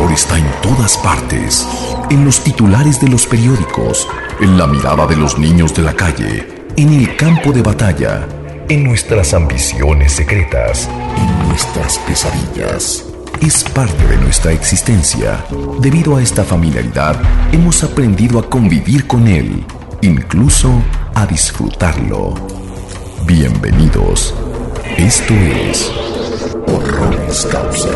terror está en todas partes, en los titulares de los periódicos, en la mirada de los niños de la calle, en el campo de batalla, en nuestras ambiciones secretas, en nuestras pesadillas. Es parte de nuestra existencia. Debido a esta familiaridad, hemos aprendido a convivir con él, incluso a disfrutarlo. Bienvenidos. Esto es Horroris Causa.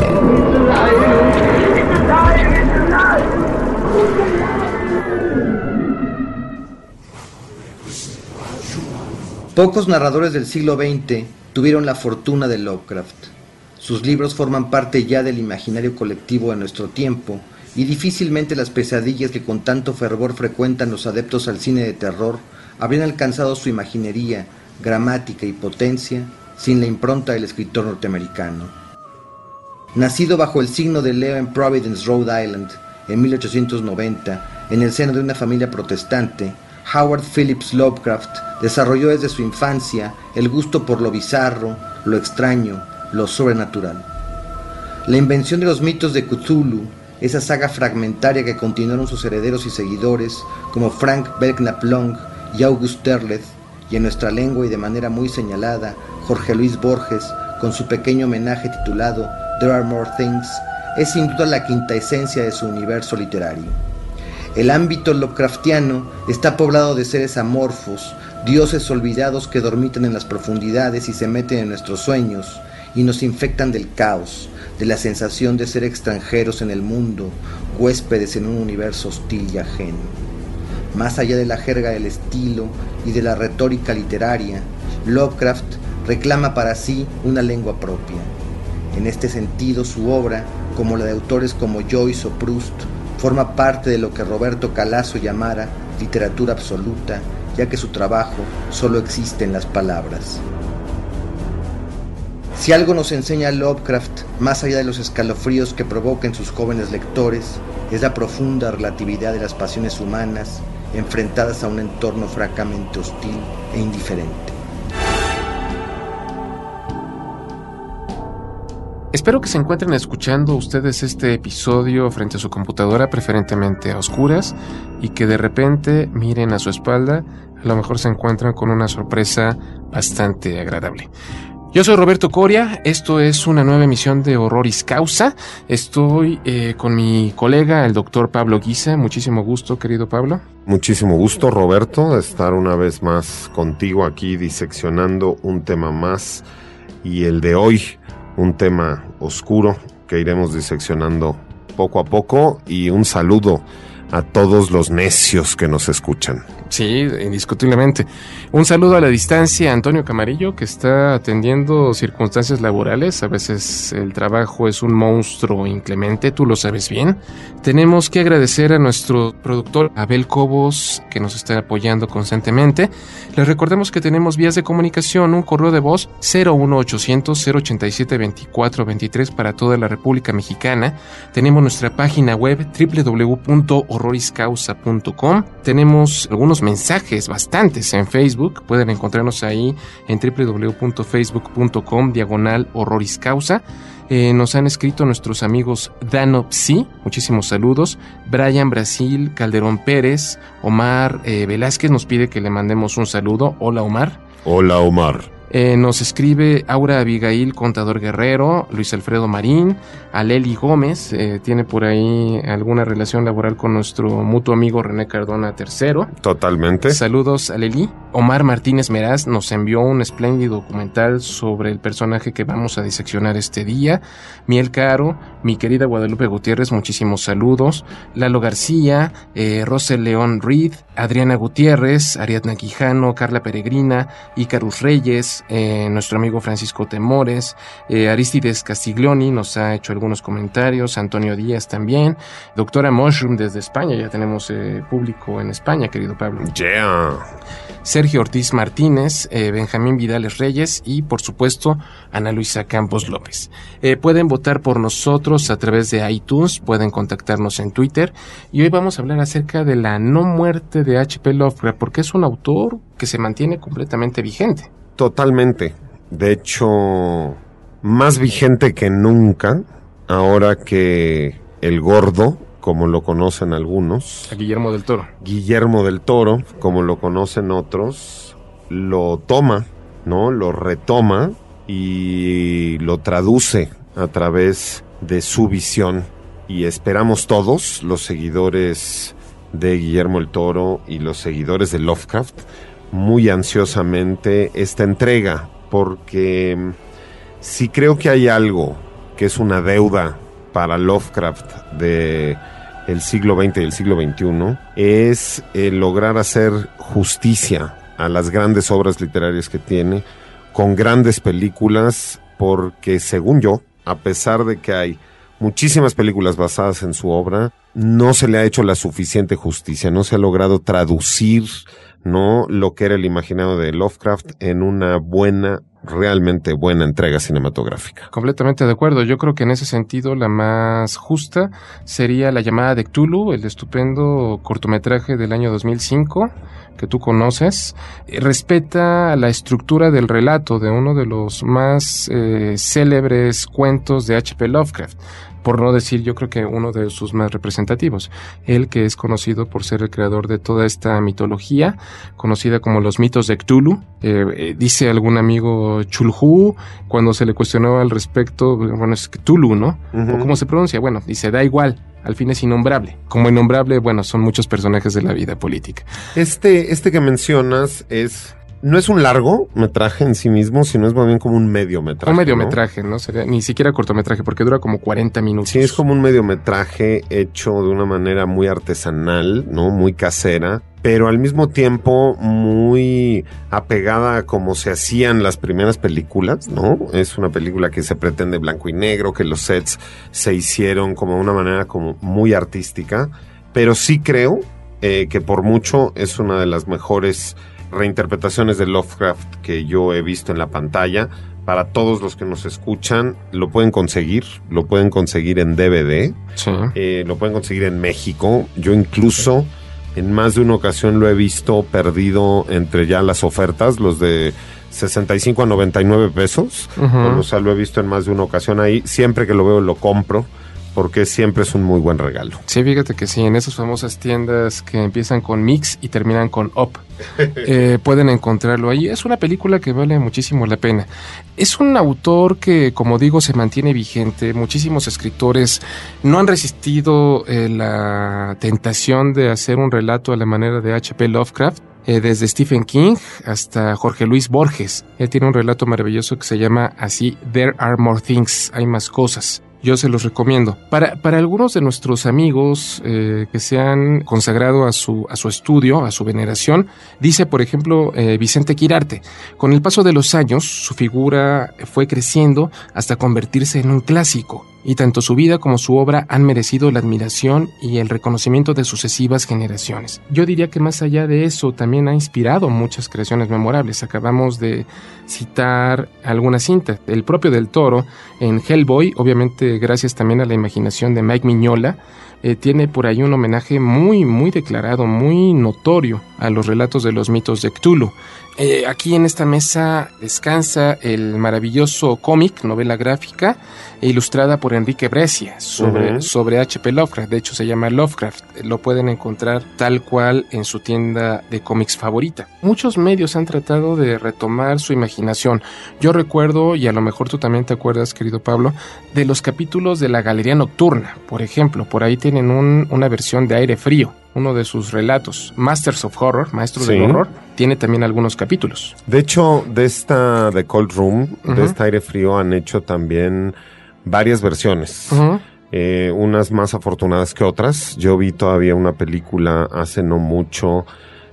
Pocos narradores del siglo XX tuvieron la fortuna de Lovecraft. Sus libros forman parte ya del imaginario colectivo de nuestro tiempo, y difícilmente las pesadillas que con tanto fervor frecuentan los adeptos al cine de terror habrían alcanzado su imaginería, gramática y potencia sin la impronta del escritor norteamericano. Nacido bajo el signo de Leo en Providence, Rhode Island, en 1890, en el seno de una familia protestante, Howard Phillips Lovecraft desarrolló desde su infancia el gusto por lo bizarro, lo extraño, lo sobrenatural. La invención de los mitos de Cthulhu, esa saga fragmentaria que continuaron sus herederos y seguidores como Frank Belknap Long y August Derleth, y en nuestra lengua y de manera muy señalada, Jorge Luis Borges, con su pequeño homenaje titulado There Are More Things, es sin duda la quinta esencia de su universo literario. El ámbito Lovecraftiano está poblado de seres amorfos, dioses olvidados que dormitan en las profundidades y se meten en nuestros sueños y nos infectan del caos, de la sensación de ser extranjeros en el mundo, huéspedes en un universo hostil y ajeno. Más allá de la jerga del estilo y de la retórica literaria, Lovecraft reclama para sí una lengua propia. En este sentido, su obra, como la de autores como Joyce o Proust, forma parte de lo que Roberto Calasso llamara literatura absoluta, ya que su trabajo solo existe en las palabras. Si algo nos enseña Lovecraft, más allá de los escalofríos que provoca en sus jóvenes lectores, es la profunda relatividad de las pasiones humanas enfrentadas a un entorno francamente hostil e indiferente. Espero que se encuentren escuchando ustedes este episodio frente a su computadora, preferentemente a oscuras, y que de repente miren a su espalda, a lo mejor se encuentran con una sorpresa bastante agradable. Yo soy Roberto Coria, esto es una nueva emisión de Horroris Causa. Estoy con mi colega, el doctor Pablo Guisa. Muchísimo gusto, querido Pablo. Muchísimo gusto, Roberto, de estar una vez más contigo aquí diseccionando un tema más, y el de hoy, un tema oscuro que iremos diseccionando poco a poco, y un saludo a todos los necios que nos escuchan. Sí, indiscutiblemente. Un saludo a la distancia a Antonio Camarillo, que está atendiendo circunstancias laborales. A veces el trabajo es un monstruo inclemente, tú lo sabes bien. Tenemos que agradecer a nuestro productor Abel Cobos, que nos está apoyando constantemente. Les recordamos que tenemos vías de comunicación, un correo de voz 01800-087-2423 para toda la República Mexicana. Tenemos nuestra página web www.horroriscausa.com. Tenemos algunos mensajes, bastantes, en Facebook. Pueden encontrarnos ahí en www.facebook.com/horroriscausa. Nos han escrito nuestros amigos Danopsi, muchísimos saludos. Brian Brasil, Calderón Pérez, Omar Velázquez nos pide que le mandemos un saludo. Hola, Omar. Hola, Omar. Nos escribe Aura Abigail Contador Guerrero, Luis Alfredo Marín, Aleli Gómez, tiene por ahí alguna relación laboral con nuestro mutuo amigo René Cardona III. Totalmente. Saludos, Aleli. Omar Martínez Meraz nos envió un espléndido documental sobre el personaje que vamos a diseccionar este día. Miel Caro, mi querida Guadalupe Gutiérrez, muchísimos saludos. Lalo García, Rosel León Reed, Adriana Gutiérrez, Ariadna Quijano, Carla Peregrina, Icarus Reyes, nuestro amigo Francisco Temores, Aristides Castiglioni nos ha hecho algunos comentarios, Antonio Díaz también, doctora Mushroom desde España, ya tenemos público en España, querido Pablo. Yeah. Sergio Ortiz Martínez, Benjamín Vidales Reyes y, por supuesto, Ana Luisa Campos López. Pueden votar por nosotros a través de iTunes, pueden contactarnos en Twitter, y hoy vamos a hablar acerca de la no muerte de H.P. Lovecraft, porque es un autor que se mantiene completamente vigente. Totalmente. De hecho, más vigente que nunca, ahora que el Gordo, como lo conocen algunos. A Guillermo del Toro. Guillermo del Toro, como lo conocen otros, lo toma, ¿no? Lo retoma y lo traduce a través de su visión. Y esperamos todos, los seguidores de Guillermo del Toro y los seguidores de Lovecraft, muy ansiosamente esta entrega, porque si creo que hay algo que es una deuda para Lovecraft de el siglo XX y el siglo XXI, es lograr hacer justicia a las grandes obras literarias que tiene, con grandes películas, porque según yo, a pesar de que hay muchísimas películas basadas en su obra, no se le ha hecho la suficiente justicia, no se ha logrado traducir, ¿no?, lo que era el imaginario de Lovecraft en una buena, realmente buena entrega cinematográfica. Completamente de acuerdo. Yo creo que en ese sentido la más justa sería La llamada de Cthulhu, el estupendo cortometraje del año 2005 que tú conoces. Respeta la estructura del relato de uno de los más célebres cuentos de H.P. Lovecraft, por no decir, yo creo que uno de sus más representativos. Él, que es conocido por ser el creador de toda esta mitología, conocida como los mitos de Cthulhu. Dice algún amigo Chulhu, cuando se le cuestionó al respecto, bueno, es Cthulhu, ¿no? ¿O cómo se pronuncia? Bueno, dice, da igual, al fin es innombrable. Como innombrable, bueno, son muchos personajes de la vida política. Este que mencionas no es un largometraje en sí mismo, sino es más bien como un mediometraje. Un mediometraje, ¿no? Sería ni siquiera cortometraje, porque dura como 40 minutos. Sí, es como un mediometraje hecho de una manera muy artesanal, ¿no? Muy casera, pero al mismo tiempo muy apegada a como se hacían las primeras películas, ¿no? Es una película que se pretende blanco y negro, que los sets se hicieron como de una manera como muy artística, pero sí creo que por mucho es una de las mejores reinterpretaciones de Lovecraft que yo he visto en la pantalla. Para todos los que nos escuchan, lo pueden conseguir en DVD, sí. Lo pueden conseguir en México. Yo incluso en más de una ocasión lo he visto perdido entre ya las ofertas, los de 65 a 99 pesos. O sea, lo he visto en más de una ocasión ahí. Siempre que lo veo lo compro, porque siempre es un muy buen regalo. Sí, fíjate que sí, en esas famosas tiendas que empiezan con Mix y terminan con Up, pueden encontrarlo ahí. Es una película que vale muchísimo la pena. Es un autor que, como digo, se mantiene vigente. Muchísimos escritores no han resistido la tentación de hacer un relato a la manera de H.P. Lovecraft. Desde Stephen King hasta Jorge Luis Borges. Él tiene un relato maravilloso que se llama así, There Are More Things, hay más cosas. Yo se los recomiendo. Para algunos de nuestros amigos que se han consagrado a su estudio, a su veneración, dice, por ejemplo, Vicente Quirarte, con el paso de los años, su figura fue creciendo hasta convertirse en un clásico, y tanto su vida como su obra han merecido la admiración y el reconocimiento de sucesivas generaciones. Yo diría que más allá de eso, también ha inspirado muchas creaciones memorables. Acabamos de citar algunas cintas. El propio Del Toro, en Hellboy, obviamente gracias también a la imaginación de Mike Mignola, tiene por ahí un homenaje muy, muy declarado, muy notorio a los relatos de los mitos de Cthulhu. Aquí en esta mesa descansa el maravilloso cómic, novela gráfica, ilustrada por Enrique Brescia sobre H.P. Lovecraft. De hecho se llama Lovecraft. Lo pueden encontrar tal cual en su tienda de cómics favorita. Muchos medios han tratado de retomar su imaginación. Yo recuerdo, y a lo mejor tú también te acuerdas, querido Pablo, de los capítulos de La Galería Nocturna, por ejemplo. Por ahí tienen una versión de Aire Frío. Uno de sus relatos, Masters of Horror, Maestros del Horror, tiene también algunos capítulos. De hecho, de esta The Cold Room, de esta Aire Frío, han hecho también varias versiones. Unas más afortunadas que otras. Yo vi todavía una película hace no mucho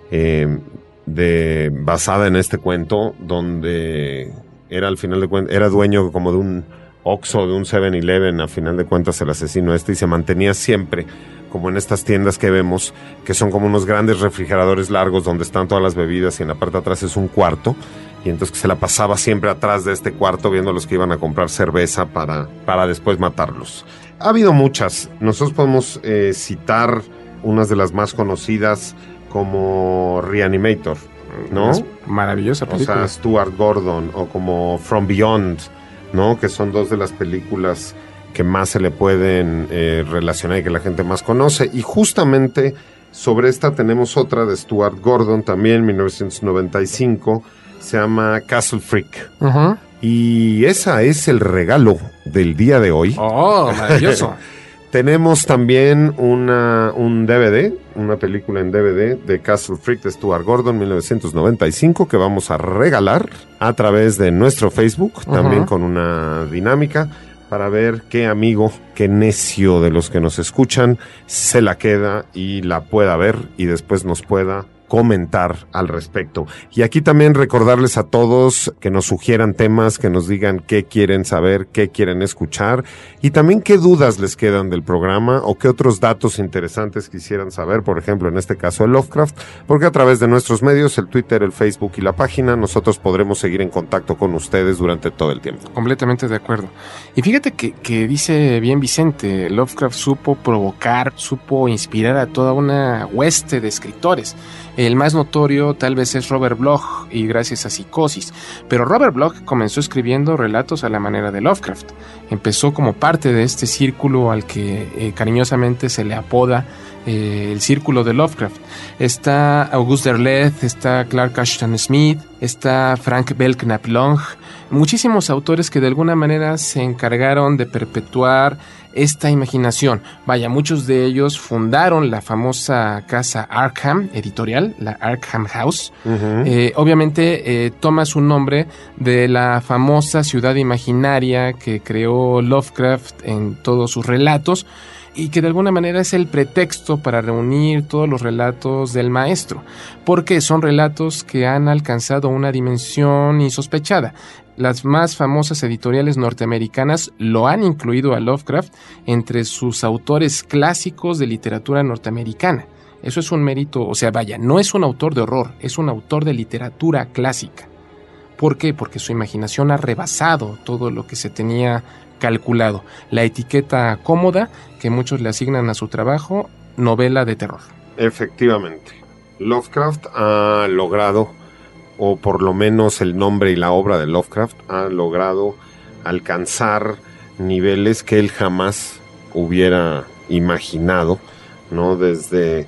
basada en este cuento, donde era al final de cuentas, era dueño como de un Oxxo, de un 7-Eleven, a final de cuentas el asesino y se mantenía siempre como en estas tiendas que vemos, que son como unos grandes refrigeradores largos donde están todas las bebidas, y en la parte de atrás es un cuarto, y entonces se la pasaba siempre atrás de este cuarto viendo a los que iban a comprar cerveza para después matarlos. Ha habido muchas. Nosotros podemos citar unas de las más conocidas, como Reanimator, ¿no? Es maravillosa película. O sea, Stuart Gordon, o como From Beyond, ¿no? Que son dos de las películas que más se le pueden relacionar y que la gente más conoce. Y justamente sobre esta tenemos otra de Stuart Gordon, también 1995, se llama Castle Freak. Uh-huh. Y esa es el regalo del día de hoy. ¡Oh, maravilloso! Tenemos también un DVD, una película en DVD de Castle Freak de Stuart Gordon, 1995, que vamos a regalar a través de nuestro Facebook, también con una dinámica, para ver qué amigo, qué necio de los que nos escuchan se la queda y la pueda ver y después nos pueda comentar al respecto. Y aquí también recordarles a todos que nos sugieran temas, que nos digan qué quieren saber, qué quieren escuchar y también qué dudas les quedan del programa o qué otros datos interesantes quisieran saber, por ejemplo, en este caso de Lovecraft, porque a través de nuestros medios, el Twitter, el Facebook y la página, nosotros podremos seguir en contacto con ustedes durante todo el tiempo. Completamente de acuerdo. Y fíjate que dice bien Vicente, Lovecraft supo provocar, supo inspirar a toda una hueste de escritores. El más notorio tal vez es Robert Bloch y gracias a Psicosis, pero Robert Bloch comenzó escribiendo relatos a la manera de Lovecraft. Empezó como parte de este círculo al que cariñosamente se le apoda el círculo de Lovecraft. Está Auguste Derleth, está Clark Ashton Smith, está Frank Belknap Long, muchísimos autores que de alguna manera se encargaron de perpetuar esta imaginación. Vaya, muchos de ellos fundaron la famosa casa Arkham editorial, la Arkham House. Obviamente toma su nombre de la famosa ciudad imaginaria que creó Lovecraft en todos sus relatos y que de alguna manera es el pretexto para reunir todos los relatos del maestro, porque son relatos que han alcanzado una dimensión insospechada. Las más famosas editoriales norteamericanas lo han incluido a Lovecraft entre sus autores clásicos de literatura norteamericana. Eso es un mérito, o sea, vaya, no es un autor de horror, es un autor de literatura clásica. ¿Por qué? Porque su imaginación ha rebasado todo lo que se tenía calculado. La etiqueta cómoda que muchos le asignan a su trabajo, novela de terror. Efectivamente, Lovecraft ha logrado, o por lo menos el nombre y la obra de Lovecraft ha logrado alcanzar niveles que él jamás hubiera imaginado, ¿no? Desde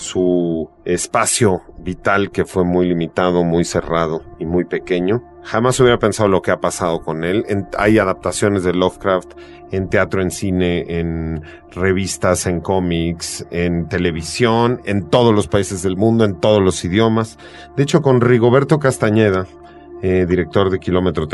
su espacio vital, que fue muy limitado, muy cerrado y muy pequeño. Jamás hubiera pensado lo que ha pasado con él. Hay adaptaciones de Lovecraft en teatro, en cine, en revistas, en cómics, en televisión, en todos los países del mundo, en todos los idiomas. De hecho, con Rigoberto Castañeda, director de Kilómetro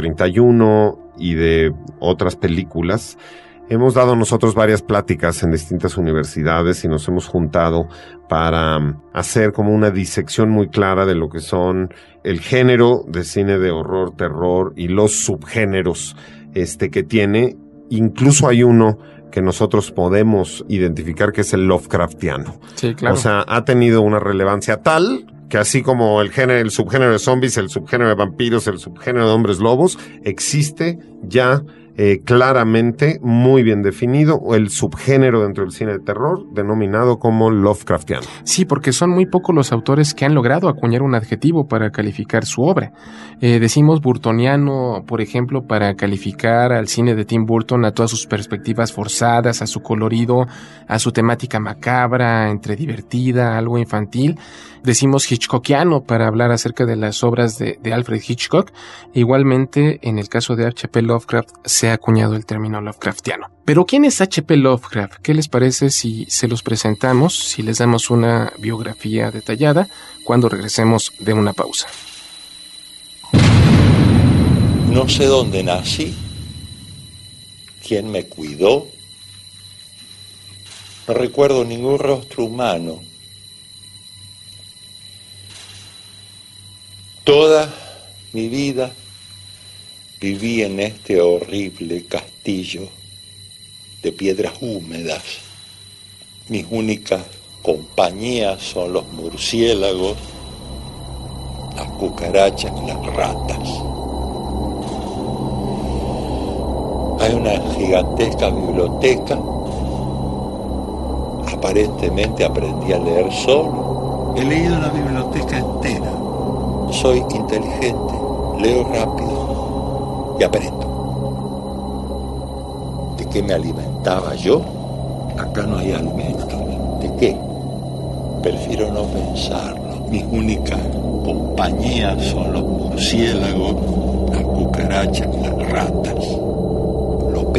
31 y de otras películas, hemos dado nosotros varias pláticas en distintas universidades y nos hemos juntado para hacer como una disección muy clara de lo que son el género de cine de horror, terror y los subgéneros que tiene. Incluso hay uno que nosotros podemos identificar que es el Lovecraftiano. Sí, claro. O sea, ha tenido una relevancia tal que así como el subgénero de zombies, el subgénero de vampiros, el subgénero de hombres lobos, existe ya claramente, muy bien definido, el subgénero dentro del cine de terror denominado como Lovecraftiano. Sí, porque son muy pocos los autores que han logrado acuñar un adjetivo para calificar su obra. Decimos burtoniano, por ejemplo, para calificar al cine de Tim Burton, a todas sus perspectivas forzadas, a su colorido, a su temática macabra, entre divertida, algo infantil. Decimos Hitchcockiano para hablar acerca de las obras de Alfred Hitchcock. Igualmente, en el caso de H.P. Lovecraft, se ha acuñado el término Lovecraftiano. Pero ¿quién es H.P. Lovecraft? ¿Qué les parece si se los presentamos, si les damos una biografía detallada, cuando regresemos de una pausa? No sé dónde nací, quién me cuidó. No recuerdo ningún rostro humano. Toda mi vida viví en este horrible castillo de piedras húmedas. Mis únicas compañías son los murciélagos, las cucarachas y las ratas. Hay una gigantesca biblioteca. Aparentemente aprendí a leer solo. He leído la biblioteca entera. Soy inteligente, leo rápido y aprendo. ¿De qué me alimentaba yo? Acá no hay alimento. ¿De qué? Prefiero no pensarlo. Mi única compañía son los murciélagos, las cucarachas y las ratas. Lo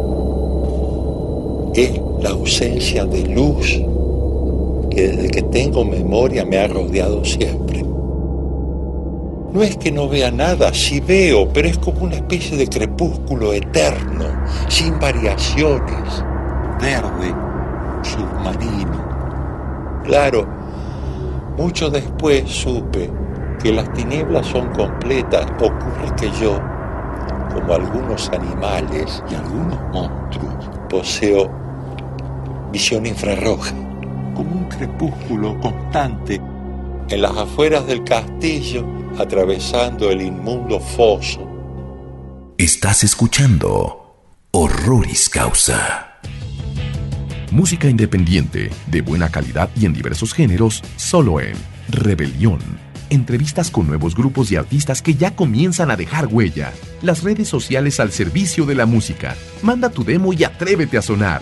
peor es la ausencia de luz que desde que tengo memoria me ha rodeado siempre. No es que no vea nada, sí veo, pero es como una especie de crepúsculo eterno, sin variaciones, verde, submarino. Claro, mucho después supe que las tinieblas son completas. Ocurre que yo, como algunos animales y algunos monstruos, poseo visión infrarroja, como un crepúsculo constante en las afueras del castillo, atravesando el inmundo foso. Estás escuchando Horroris Causa. Música independiente, de buena calidad y en diversos géneros, solo en Rebelión. Entrevistas con nuevos grupos y artistas que ya comienzan a dejar huella. Las redes sociales al servicio de la música. Manda tu demo y atrévete a sonar.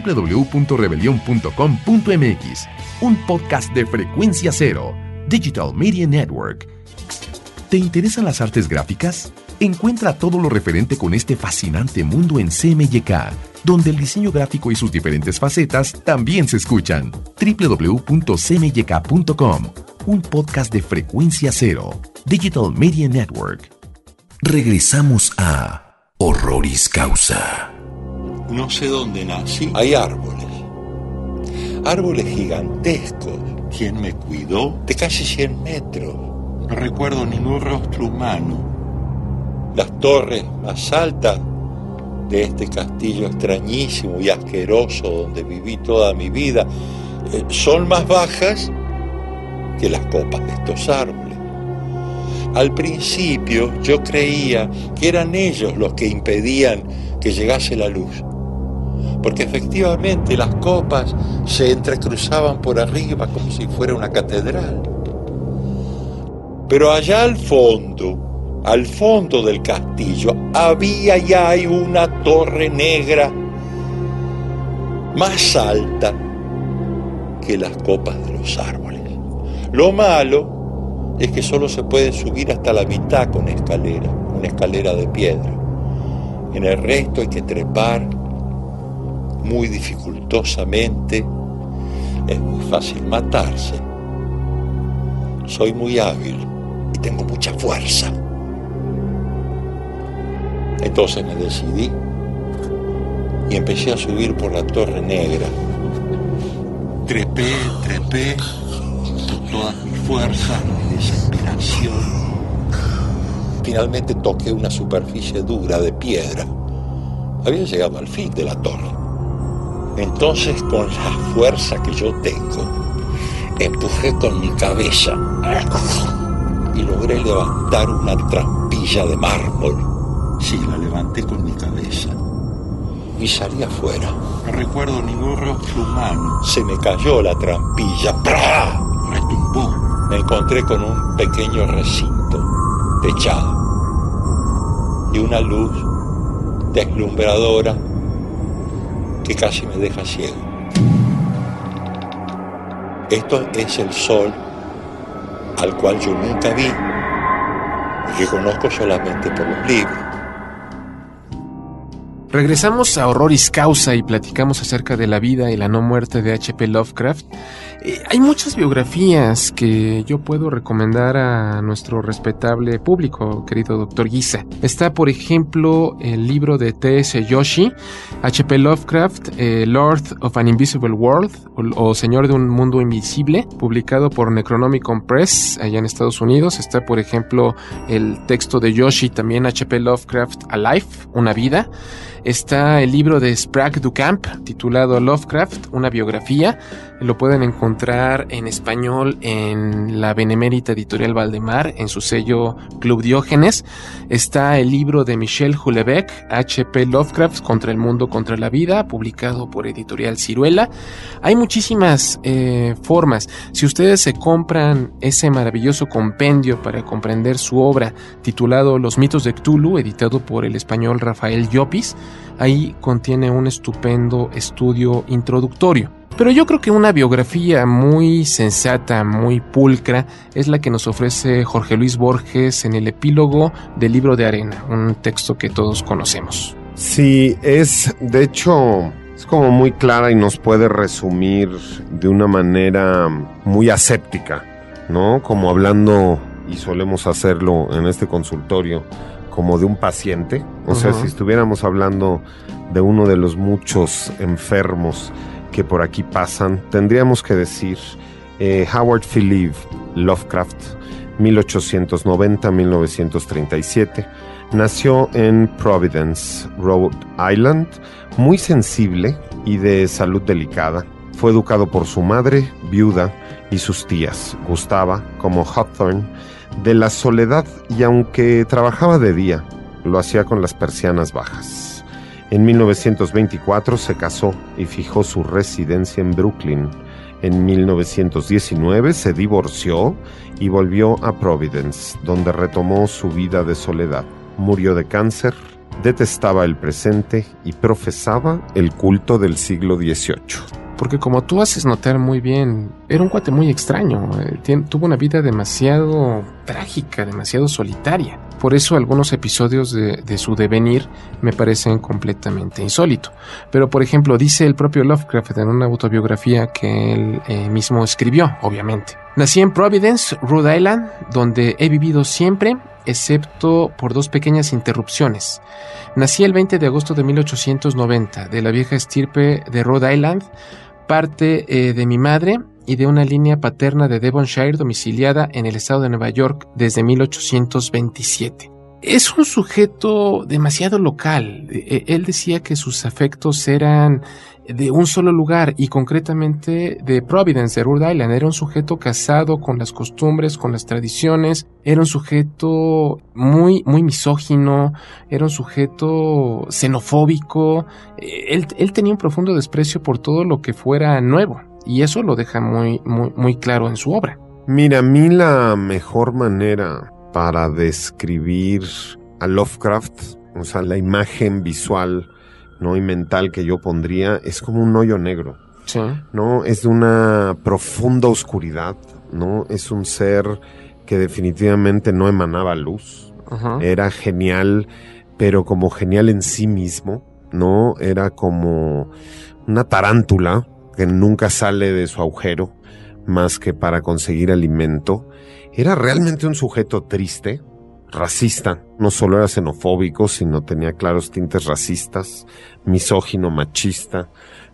www.rebelion.com.mx. Un podcast de Frecuencia Cero, Digital Media Network. ¿Te interesan las artes gráficas? Encuentra todo lo referente con este fascinante mundo en CMYK, donde el diseño gráfico y sus diferentes facetas también se escuchan. www.cmyk.com. Un podcast de Frecuencia Cero, Digital Media Network. Regresamos a Horroris Causa. No sé dónde nací. Hay árboles. Árboles gigantescos. ¿Quién me cuidó? De casi 100 metros. No recuerdo ningún rostro humano. Las torres más altas de este castillo extrañísimo y asqueroso donde viví toda mi vida son más bajas que las copas de estos árboles. Al principio yo creía que eran ellos los que impedían que llegase la luz, porque efectivamente las copas se entrecruzaban por arriba como si fuera una catedral. Pero allá al fondo del castillo, había y hay una torre negra más alta que las copas de los árboles. Lo malo es que solo se puede subir hasta la mitad con escalera, una escalera de piedra. En el resto hay que trepar muy dificultosamente. Es muy fácil matarse. Soy muy hábil y tengo mucha fuerza. Entonces me decidí y empecé a subir por la Torre Negra. Trepé con todas mis fuerzas, mi desesperación. Finalmente toqué una superficie dura de piedra. Había llegado al fin de la torre. Entonces, con la fuerza que yo tengo, empujé con mi cabeza y logré levantar una trampilla de mármol. Sí, la levanté con mi cabeza y salí afuera. No recuerdo ningún rostro humano. Se me cayó la trampilla. ¡Pra! Retumbó. Me encontré con un pequeño recinto techado y una luz deslumbradora que casi me deja ciego. Esto es el sol al cual yo nunca vi y que conozco solamente por los libros. Regresamos a Horroris Causa y platicamos acerca de la vida y la no muerte de H.P. Lovecraft. Hay muchas biografías que yo puedo recomendar a nuestro respetable público, querido doctor Guisa. Está, por ejemplo, el libro de T.S. Joshi, H.P. Lovecraft, Lord of an Invisible World, o Señor de un Mundo Invisible, publicado por Necronomicon Press, allá en Estados Unidos. Está, por ejemplo, el texto de Joshi, también H.P. Lovecraft, A Life, Una Vida. Está el libro de Sprague du Camp, titulado Lovecraft, una biografía. Lo pueden encontrar en español en la Benemérita Editorial Valdemar, en su sello Club Diógenes. Está el libro de Michel Houellebecq, H.P. Lovecraft, Contra el Mundo, Contra la Vida, publicado por Editorial Ciruela. Hay muchísimas formas. Si ustedes se compran ese maravilloso compendio para comprender su obra, titulado Los mitos de Cthulhu, editado por el español Rafael Llopis, Ahí contiene un estupendo estudio introductorio. Pero yo creo que una biografía muy sensata, muy pulcra, es la que nos ofrece Jorge Luis Borges en el epílogo del Libro de Arena, un texto que todos conocemos. Sí, de hecho, es como muy clara y nos puede resumir de una manera muy aséptica, ¿no? Como hablando, y solemos hacerlo en este consultorio, como de un paciente. O sea, si estuviéramos hablando de uno de los muchos enfermos que por aquí pasan, tendríamos que decir Howard Philip Lovecraft, 1890-1937, nació en Providence, Rhode Island, muy sensible y de salud delicada. Fue educado por su madre, viuda, y sus tías. Gustaba, como Hawthorne, de la soledad, y aunque trabajaba de día, lo hacía con las persianas bajas. En 1924 se casó y fijó su residencia en Brooklyn. En 1919 se divorció y volvió a Providence, donde retomó su vida de soledad. Murió de cáncer, detestaba el presente y profesaba el culto del siglo XVIII. Porque como tú haces notar muy bien, era un cuate muy extraño. Tuvo una vida demasiado trágica, demasiado solitaria. Por eso algunos episodios de su devenir me parecen completamente insólitos. Pero por ejemplo, dice el propio Lovecraft en una autobiografía que él mismo escribió, obviamente. Nací en Providence, Rhode Island, donde he vivido siempre, excepto por 2 pequeñas interrupciones. Nací el 20 de agosto de 1890, de la vieja estirpe de Rhode Island, parte de mi madre y de una línea paterna de Devonshire domiciliada en el estado de Nueva York desde 1827. Es un sujeto demasiado local. Él decía que sus afectos eran de un solo lugar y concretamente de Providence, de Rhode Island. Era un sujeto casado con las costumbres, con las tradiciones. Era un sujeto muy misógino. Era un sujeto xenofóbico. Él tenía un profundo desprecio por todo lo que fuera nuevo y eso lo deja muy claro en su obra. Mira, a mí la mejor manera para describir a Lovecraft, o sea, la imagen visual, ¿no?, y mental que yo pondría, es como un hoyo negro. Sí. ¿No? Es de una profunda oscuridad, ¿no? Es un ser que definitivamente no emanaba luz. Era genial, pero como genial en sí mismo, ¿no? Era como una tarántula que nunca sale de su agujero más que para conseguir alimento. Era realmente un sujeto triste, racista. No solo era xenofóbico, sino tenía claros tintes racistas, misógino, machista.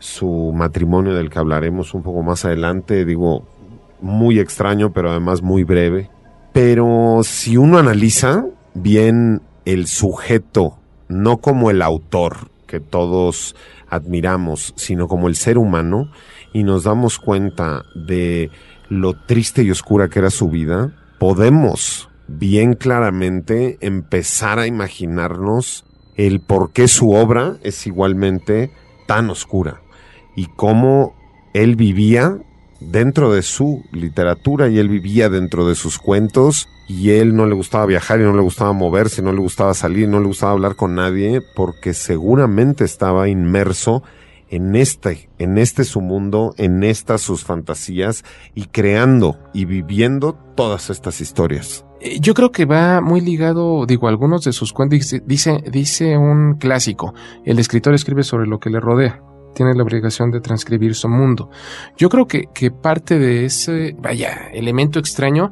Su matrimonio, del que hablaremos un poco más adelante, digo, muy extraño, pero además muy breve. Pero si uno analiza bien el sujeto, no como el autor que todos admiramos, sino como el ser humano, y nos damos cuenta de lo triste y oscura que era su vida, podemos bien claramente empezar a imaginarnos el por qué su obra es igualmente tan oscura y cómo él vivía dentro de su literatura y él vivía dentro de sus cuentos, y él no le gustaba viajar y no le gustaba moverse, no le gustaba salir, no le gustaba hablar con nadie, porque seguramente estaba inmerso en este su mundo, en estas sus fantasías, y creando y viviendo todas estas historias. Yo creo que va muy ligado, algunos de sus cuentos, dice un clásico, el escritor escribe sobre lo que le rodea, tiene la obligación de transcribir su mundo. Yo creo que parte de ese, elemento extraño,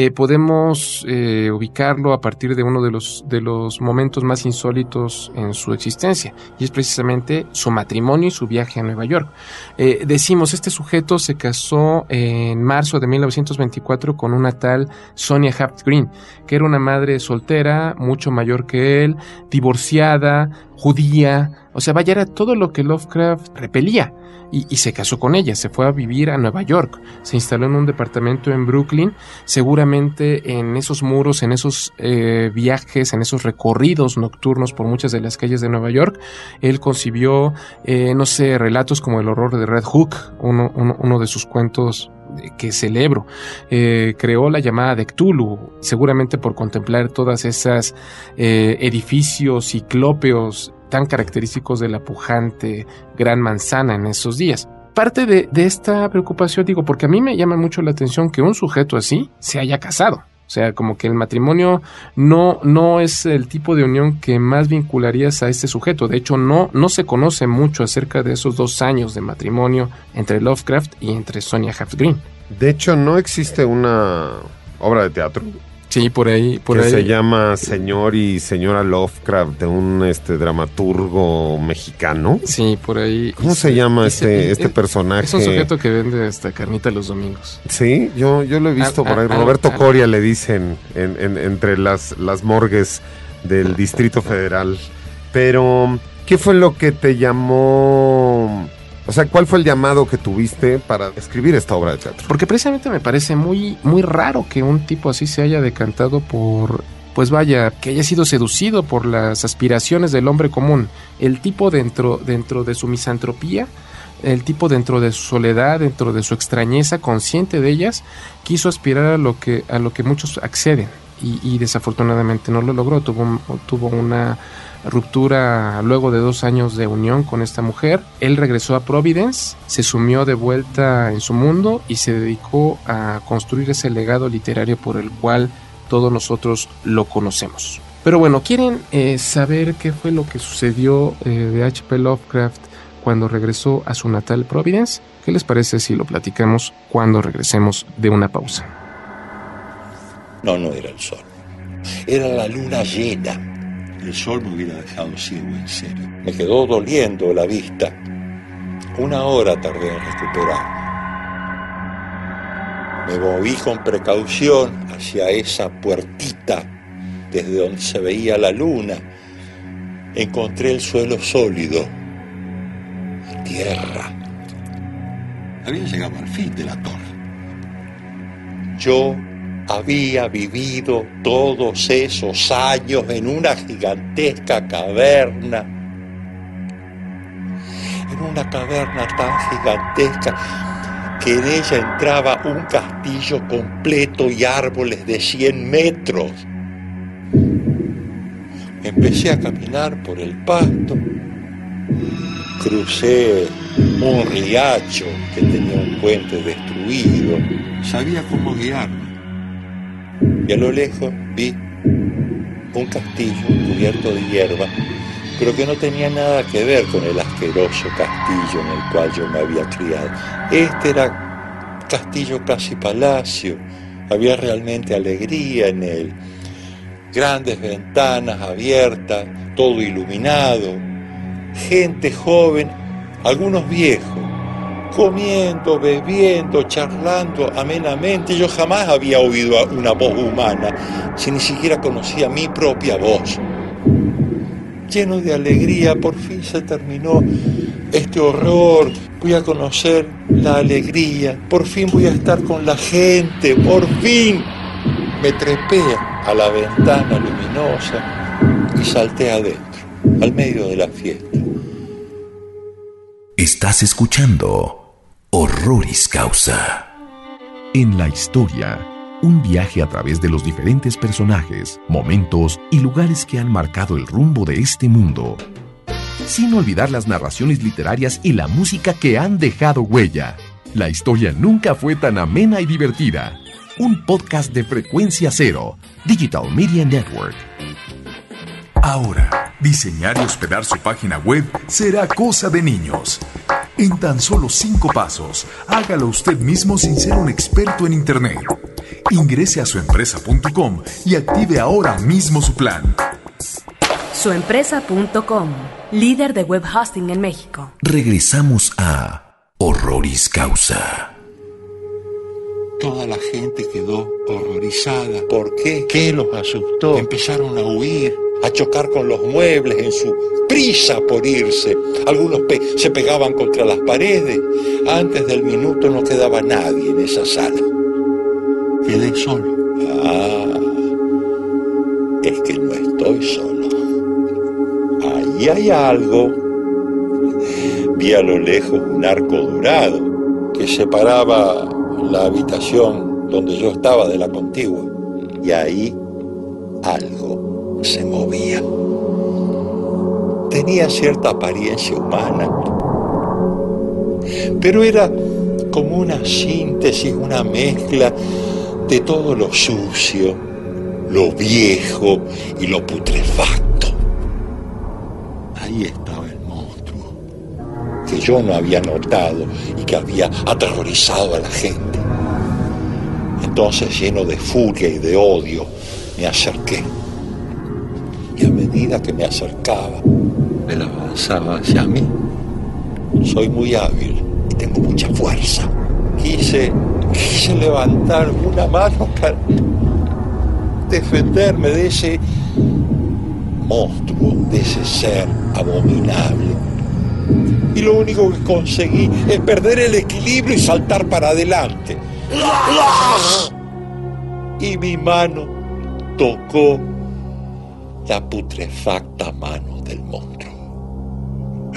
podemos ubicarlo a partir de uno de los momentos más insólitos en su existencia, y es precisamente su matrimonio y su viaje a Nueva York. Decimos, este sujeto se casó en marzo de 1924 con una tal Sonia Haft Green, que era una madre soltera, mucho mayor que él, divorciada, judía, o sea, era todo lo que Lovecraft repelía, y se casó con ella, se fue a vivir a Nueva York, se instaló en un departamento en Brooklyn, seguramente en esos muros, en esos viajes, en esos recorridos nocturnos por muchas de las calles de Nueva York, él concibió, relatos como El horror de Red Hook, uno de sus cuentos que celebro. Creó La llamada de Cthulhu, seguramente por contemplar todas esas edificios ciclópeos tan característicos de la pujante Gran Manzana en esos días. Parte de esta preocupación, digo, porque a mí me llama mucho la atención que un sujeto así se haya casado. O sea, como que el matrimonio no es el tipo de unión que más vincularías a este sujeto. De hecho, no se conoce mucho acerca de esos 2 años de matrimonio entre Lovecraft y entre Sonia Haft-Green. De hecho, no existe una obra de teatro. Sí, por ahí. Se llama Señor y Señora Lovecraft, de un dramaturgo mexicano. Sí, por ahí. ¿Cómo se llama este personaje? Es un sujeto que vende hasta carnita los domingos. Sí, yo lo he visto por ahí. Roberto Coria le dicen entre las morgues del Distrito Federal. Pero, ¿qué fue lo que te llamó? O sea, ¿cuál fue el llamado que tuviste para escribir esta obra de teatro? Porque precisamente me parece muy, muy raro que un tipo así se haya decantado por, pues vaya, que haya sido seducido por las aspiraciones del hombre común. El tipo dentro de su misantropía, el tipo dentro de su soledad, dentro de su extrañeza, consciente de ellas, quiso aspirar a lo que muchos acceden y desafortunadamente no lo logró. Tuvo una ruptura luego de 2 años de unión con esta mujer. Él regresó a Providence, se sumió de vuelta en su mundo y se dedicó a construir ese legado literario por el cual todos nosotros lo conocemos. Pero bueno, ¿quieren saber qué fue lo que sucedió de H.P. Lovecraft cuando regresó a su natal Providence? ¿Qué les parece si lo platicamos cuando regresemos de una pausa? No era el sol. Era la luna llena. El sol me hubiera dejado ciego en serio. Me quedó doliendo la vista. 1 hora tardé en recuperarme. Me moví con precaución hacia esa puertita desde donde se veía la luna. Encontré el suelo sólido. Tierra. Había llegado al fin de la torre. Yo había vivido todos esos años en una gigantesca caverna. En una caverna tan gigantesca que en ella entraba un castillo completo y árboles de 100 metros. Empecé a caminar por el pasto. Crucé un riacho que tenía un puente destruido. Sabía cómo guiarme. Y a lo lejos vi un castillo cubierto de hierba, pero que no tenía nada que ver con el asqueroso castillo en el cual yo me había criado. Este era castillo casi palacio, había realmente alegría en él. Grandes ventanas abiertas, todo iluminado, gente joven, algunos viejos, comiendo, bebiendo, charlando amenamente. Yo jamás había oído una voz humana, si ni siquiera conocía mi propia voz. Lleno de alegría, por fin se terminó este horror. Voy a conocer la alegría, por fin voy a estar con la gente, por fin. Me trepé a la ventana luminosa y salté adentro, al medio de la fiesta. Estás escuchando Horroris Causa. En la historia, un viaje a través de los diferentes personajes, momentos y lugares que han marcado el rumbo de este mundo. Sin olvidar las narraciones literarias y la música que han dejado huella. La historia nunca fue tan amena y divertida. Un podcast de Frecuencia Cero, Digital Media Network. Ahora, diseñar y hospedar su página web será cosa de niños. En tan solo 5 pasos, hágalo usted mismo sin ser un experto en Internet. Ingrese a suempresa.com y active ahora mismo su plan. Suempresa.com, líder de web hosting en México. Regresamos a Horroris Causa. Toda la gente quedó horrorizada. ¿Por qué? ¿Qué los asustó? Empezaron a huir, a chocar con los muebles en su prisa por irse. Algunos se pegaban contra las paredes. Antes del minuto no quedaba nadie en esa sala. Quedé solo. Es que no estoy solo. Ahí hay algo. Vi a lo lejos un arco dorado que separaba la habitación donde yo estaba de la contigua. Y ahí algo se movía. tenía cierta apariencia humana, pero era como una síntesis, una mezcla de todo lo sucio, lo viejo y lo putrefacto. Ahí estaba el monstruo, que yo no había notado y que había aterrorizado a la gente. Entonces, lleno de furia y de odio, me acerqué. Y a medida que me acercaba, él avanzaba hacia mí. Soy muy hábil y tengo mucha fuerza. Quise levantar una mano para defenderme de ese monstruo, de ese ser abominable. Y lo único que conseguí es perder el equilibrio y saltar para adelante. Y mi mano tocó la putrefacta mano del monstruo.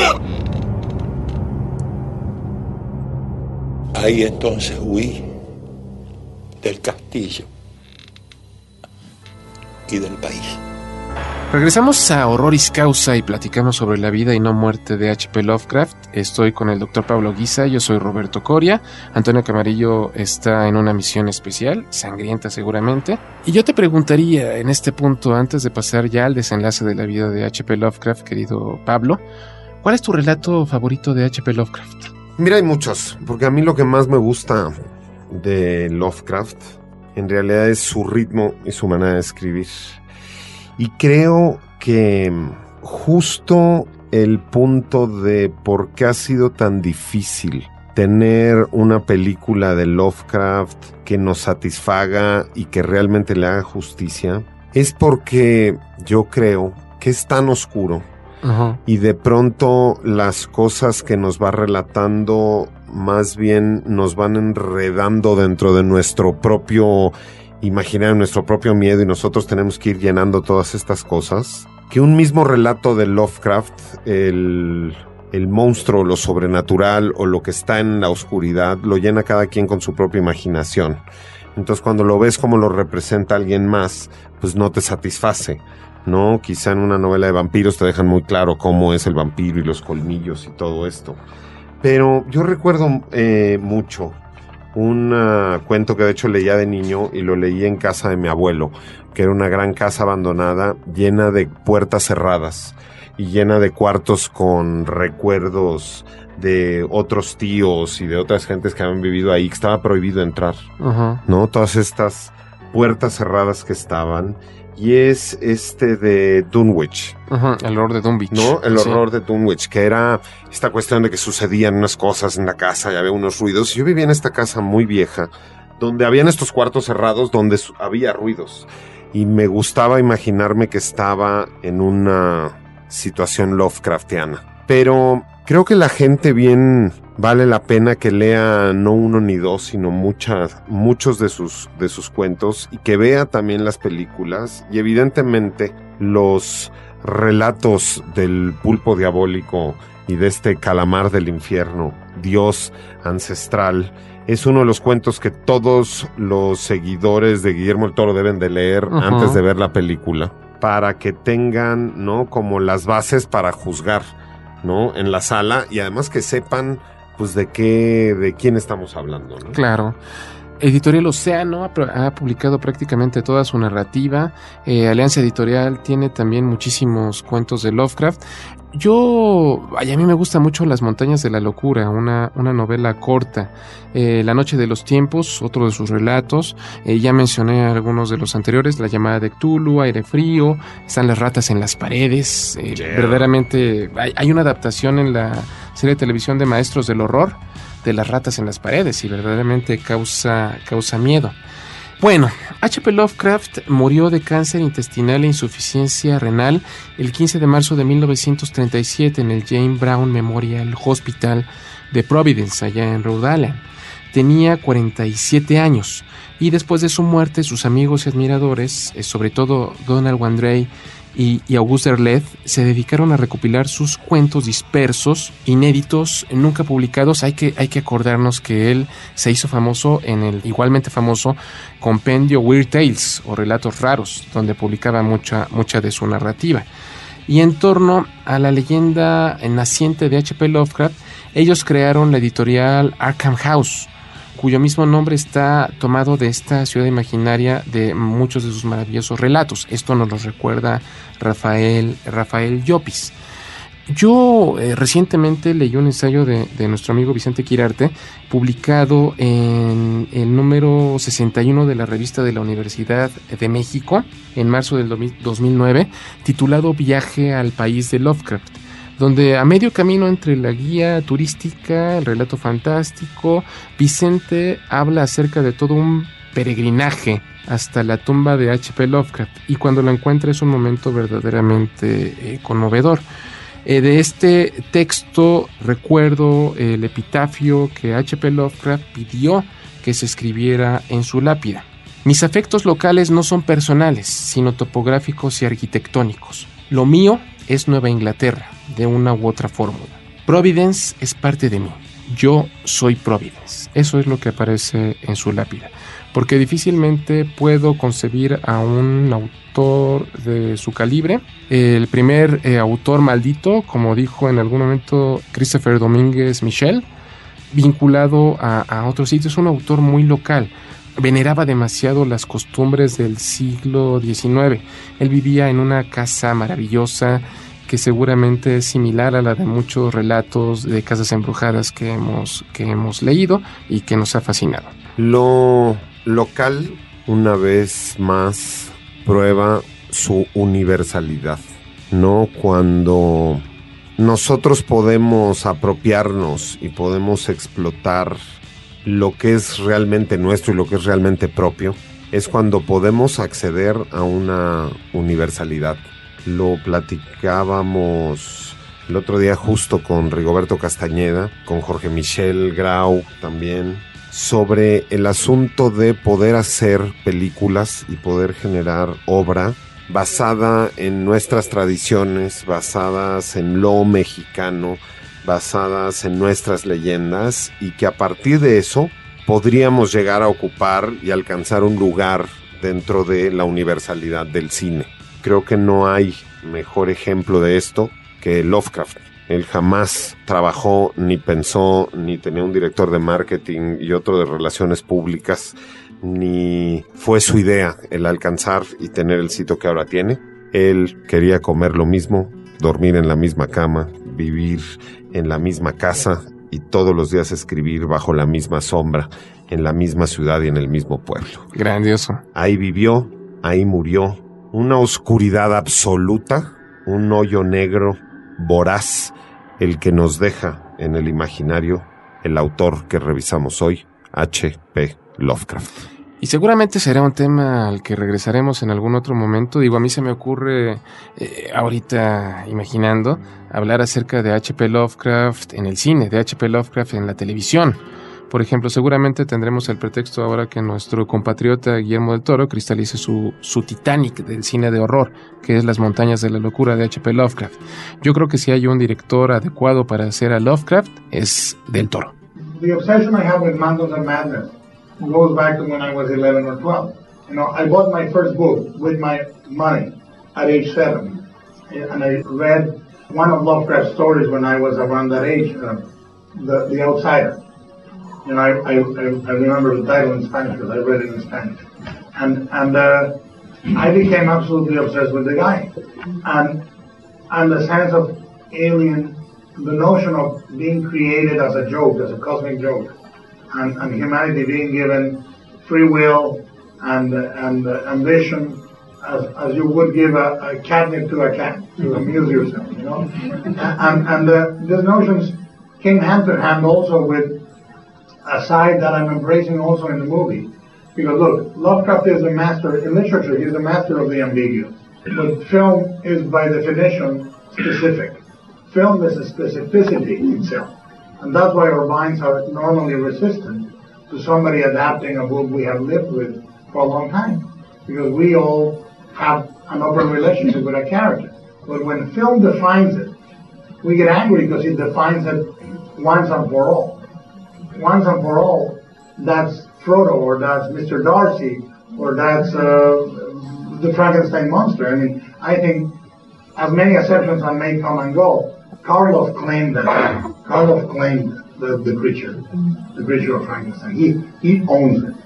Ahí entonces huí del castillo y del país. Regresamos a Horroris Causa y platicamos sobre la vida y no muerte de H.P. Lovecraft. Estoy con el doctor Pablo Guisa, yo soy Roberto Coria. Antonio Camarillo está en una misión especial, sangrienta seguramente. Y yo te preguntaría en este punto, antes de pasar ya al desenlace de la vida de H.P. Lovecraft, querido Pablo, ¿cuál es tu relato favorito de H.P. Lovecraft? Mira, hay muchos, porque a mí lo que más me gusta de Lovecraft en realidad es su ritmo y su manera de escribir. Y creo que justo el punto de por qué ha sido tan difícil tener una película de Lovecraft que nos satisfaga y que realmente le haga justicia es porque yo creo que es tan oscuro. Uh-huh. Y de pronto las cosas que nos va relatando más bien nos van enredando dentro de nuestro propio imaginario, nuestro propio miedo, y nosotros tenemos que ir llenando todas estas cosas. Que un mismo relato de Lovecraft, el monstruo, lo sobrenatural o lo que está en la oscuridad, lo llena cada quien con su propia imaginación. Entonces cuando lo ves como lo representa alguien más, pues no te satisface, ¿no? Quizá en una novela de vampiros te dejan muy claro cómo es el vampiro y los colmillos y todo esto. Pero yo recuerdo mucho un cuento que de hecho leía de niño y lo leí en casa de mi abuelo, que era una gran casa abandonada llena de puertas cerradas y llena de cuartos con recuerdos de otros tíos y de otras gentes que habían vivido ahí, que estaba prohibido entrar, uh-huh, ¿no? Todas estas puertas cerradas que estaban. Y es de Dunwich. Uh-huh, el horror de Dunwich. ¿No? El horror de Dunwich, que era esta cuestión de que sucedían unas cosas en la casa y había unos ruidos. Yo vivía en esta casa muy vieja, donde habían estos cuartos cerrados, donde había ruidos. Y me gustaba imaginarme que estaba en una situación Lovecraftiana. Pero creo que la gente bien vale la pena que lea no uno ni dos, sino muchos de sus cuentos, y que vea también las películas y evidentemente los relatos del pulpo diabólico y de este calamar del infierno, Dios ancestral. Es uno de los cuentos que todos los seguidores de Guillermo el Toro deben de leer, uh-huh, antes de ver la película, para que tengan, ¿no?, como las bases para juzgar, ¿no?, en la sala, y además que sepan pues de quién estamos hablando, ¿no? Claro. Editorial Océano ha publicado prácticamente toda su narrativa. Alianza Editorial tiene también muchísimos cuentos de Lovecraft. A mí me gusta mucho Las Montañas de la Locura, una novela corta. La Noche de los Tiempos, otro de sus relatos. Ya mencioné algunos de los anteriores, La Llamada de Cthulhu, Aire Frío, están Las Ratas en las Paredes. Verdaderamente hay una adaptación en la serie de televisión de Maestros del Horror, de Las Ratas en las Paredes, y verdaderamente causa miedo. Bueno, H.P. Lovecraft murió de cáncer intestinal e insuficiencia renal el 15 de marzo de 1937 en el Jane Brown Memorial Hospital de Providence, allá en Rhode Island. Tenía 47 años, y después de su muerte, sus amigos y admiradores, sobre todo Donald Wandrei y Auguste Derleth, se dedicaron a recopilar sus cuentos dispersos, inéditos, nunca publicados. Hay que acordarnos que él se hizo famoso en el igualmente famoso compendio Weird Tales, o Relatos Raros, donde publicaba mucha de su narrativa. Y en torno a la leyenda naciente de H.P. Lovecraft, ellos crearon la editorial Arkham House, cuyo mismo nombre está tomado de esta ciudad imaginaria de muchos de sus maravillosos relatos. Esto nos lo recuerda Rafael Llopis. Yo recientemente leí un ensayo de nuestro amigo Vicente Quirarte, publicado en el número 61 de la revista de la Universidad de México, en marzo del 2009, titulado Viaje al país de Lovecraft, donde a medio camino entre la guía turística, el relato fantástico, Vicente habla acerca de todo un peregrinaje hasta la tumba de H.P. Lovecraft, y cuando la encuentra es un momento verdaderamente conmovedor. De este texto recuerdo el epitafio que H.P. Lovecraft pidió que se escribiera en su lápida. Mis afectos locales no son personales, sino topográficos y arquitectónicos. Lo mío es Nueva Inglaterra, de una u otra fórmula. Providence es parte de mí. Yo soy Providence. Eso es lo que aparece en su lápida. Porque difícilmente puedo concebir a un autor de su calibre. El primer autor maldito, como dijo en algún momento Christopher Domínguez Michel, vinculado a otros sitios, es un autor muy local. Veneraba demasiado las costumbres del siglo XIX. Él vivía en una casa maravillosa que seguramente es similar a la de muchos relatos de casas embrujadas que hemos leído y que nos ha fascinado. Lo local, una vez más, prueba su universalidad, ¿no? Cuando nosotros podemos apropiarnos y podemos explotar lo que es realmente nuestro y lo que es realmente propio, es cuando podemos acceder a una universalidad. Lo platicábamos el otro día justo con Rigoberto Castañeda, con Jorge Michel Grau también, sobre el asunto de poder hacer películas y poder generar obra basada en nuestras tradiciones, basadas en lo mexicano, basadas en nuestras leyendas, y que a partir de eso podríamos llegar a ocupar y alcanzar un lugar dentro de la universalidad del cine. Creo que no hay mejor ejemplo de esto que Lovecraft. Él jamás trabajó, ni pensó, ni tenía un director de marketing y otro de relaciones públicas, ni fue su idea el alcanzar y tener el sitio que ahora tiene. Él quería comer lo mismo, dormir en la misma cama, vivir en la misma casa y todos los días escribir bajo la misma sombra, en la misma ciudad y en el mismo pueblo. Grandioso. Ahí vivió, ahí murió. Una oscuridad absoluta, un hoyo negro voraz, el que nos deja en el imaginario el autor que revisamos hoy, H.P. Lovecraft. Y seguramente será un tema al que regresaremos en algún otro momento. Digo, a mí se me ocurre ahorita, imaginando, hablar acerca de H.P. Lovecraft en el cine, de H.P. Lovecraft en la televisión. Por ejemplo, seguramente tendremos el pretexto ahora que nuestro compatriota Guillermo del Toro cristalice su Titanic del cine de horror, que es Las montañas de la locura de H.P. Lovecraft. Yo creo que si hay un director adecuado para hacer a Lovecraft, es del Toro. The obsession I have with Mountains of Madness goes back to when I was 11 or 12. You know, I bought my first book with my money at age 7. And I read one of Lovecraft's stories when I was around that age, The Outsider. You know, I remember the title in Spanish because I read it in Spanish. And I became absolutely obsessed with the guy. And the sense of alien, the notion of being created as a joke, as a cosmic joke, and humanity being given free will and ambition, as you would give a catnip to a cat to amuse yourself, you know. And these notions came hand to hand also with a side that I'm embracing also in the movie. Because look, Lovecraft is a master, in literature, he's a master of the ambiguous. But film is by definition specific. Film is a specificity itself. And that's why our minds are normally resistant to somebody adapting a book we have lived with for a long time. Because we all have an open relationship with a character. But when film defines it, we get angry because it defines it once and for all. Once and for all, that's Frodo, or that's Mr. Darcy, or that's the Frankenstein monster. I mean, I think as many exceptions as may come and go, Karloff claimed that. Karloff claimed the creature of Frankenstein. He owns it.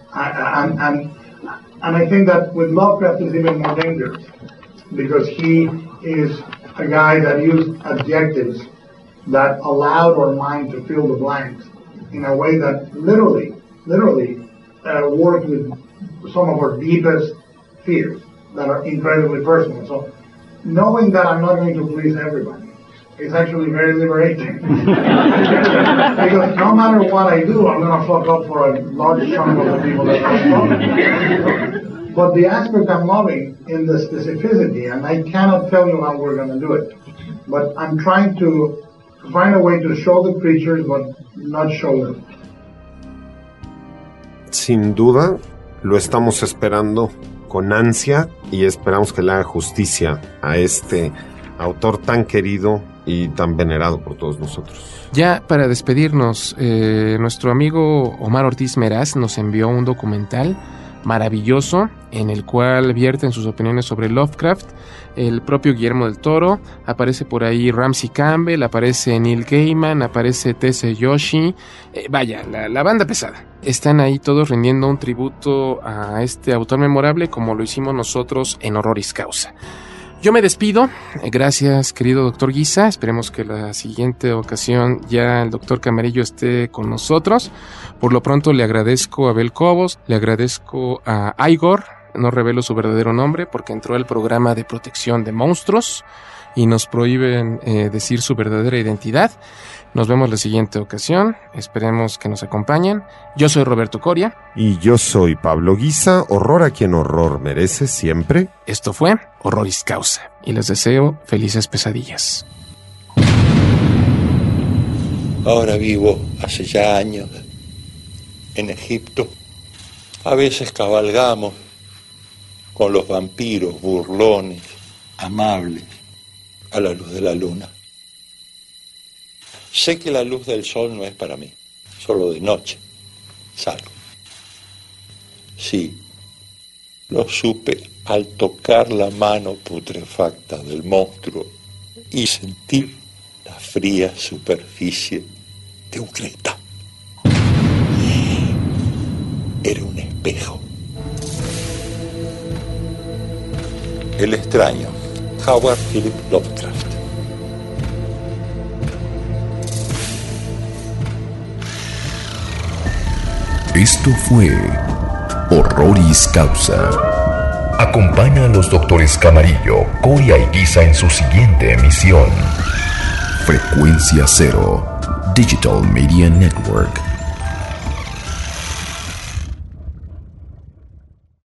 And I think that with Lovecraft is even more dangerous, because he is a guy that used adjectives that allowed our mind to fill the blanks in a way that literally worked with some of our deepest fears that are incredibly personal. So knowing that I'm not going to please everybody is actually very liberating. Because no matter what I do, I'm going to fuck up for a large chunk of the people that I'm loving. But the aspect I'm loving in the specificity, and I cannot tell you how we're going to do it, but I'm trying to find a way to show the creatures, but not show them. Sin duda, lo estamos esperando con ansia y esperamos que le haga justicia a este autor tan querido y tan venerado por todos nosotros. Ya para despedirnos, nuestro amigo Omar Ortiz Meraz nos envió un documental maravilloso en el cual vierten sus opiniones sobre Lovecraft. El propio Guillermo del Toro, aparece por ahí Ramsey Campbell, aparece Neil Gaiman, aparece T.C. Yoshi, la banda pesada. Están ahí todos rindiendo un tributo a este autor memorable, como lo hicimos nosotros en Horroris Causa. Yo me despido, gracias querido doctor Guisa, esperemos que la siguiente ocasión ya el doctor Camarillo esté con nosotros. Por lo pronto le agradezco a Abel Cobos, le agradezco a Igor, no revelo su verdadero nombre porque entró al programa de protección de monstruos y nos prohíben decir su verdadera identidad. Nos vemos la siguiente ocasión, esperemos que nos acompañen. Yo soy Roberto Coria. Y yo soy Pablo Guisa, horror a quien horror merece siempre. Esto fue Horroris Causa y les deseo felices pesadillas. Ahora vivo hace ya años en Egipto. A veces cabalgamos con los vampiros burlones, amables, a la luz de la luna. Sé que la luz del sol no es para mí, solo de noche salgo. Sí, lo supe al tocar la mano putrefacta del monstruo y sentir la fría superficie de un cristal. Era un espejo. El extraño, Howard Philip Lovecraft. Esto fue Horroris Causa. Acompaña a los doctores Camarillo, Coria y Guisa en su siguiente emisión. Frecuencia Cero, Digital Media Network.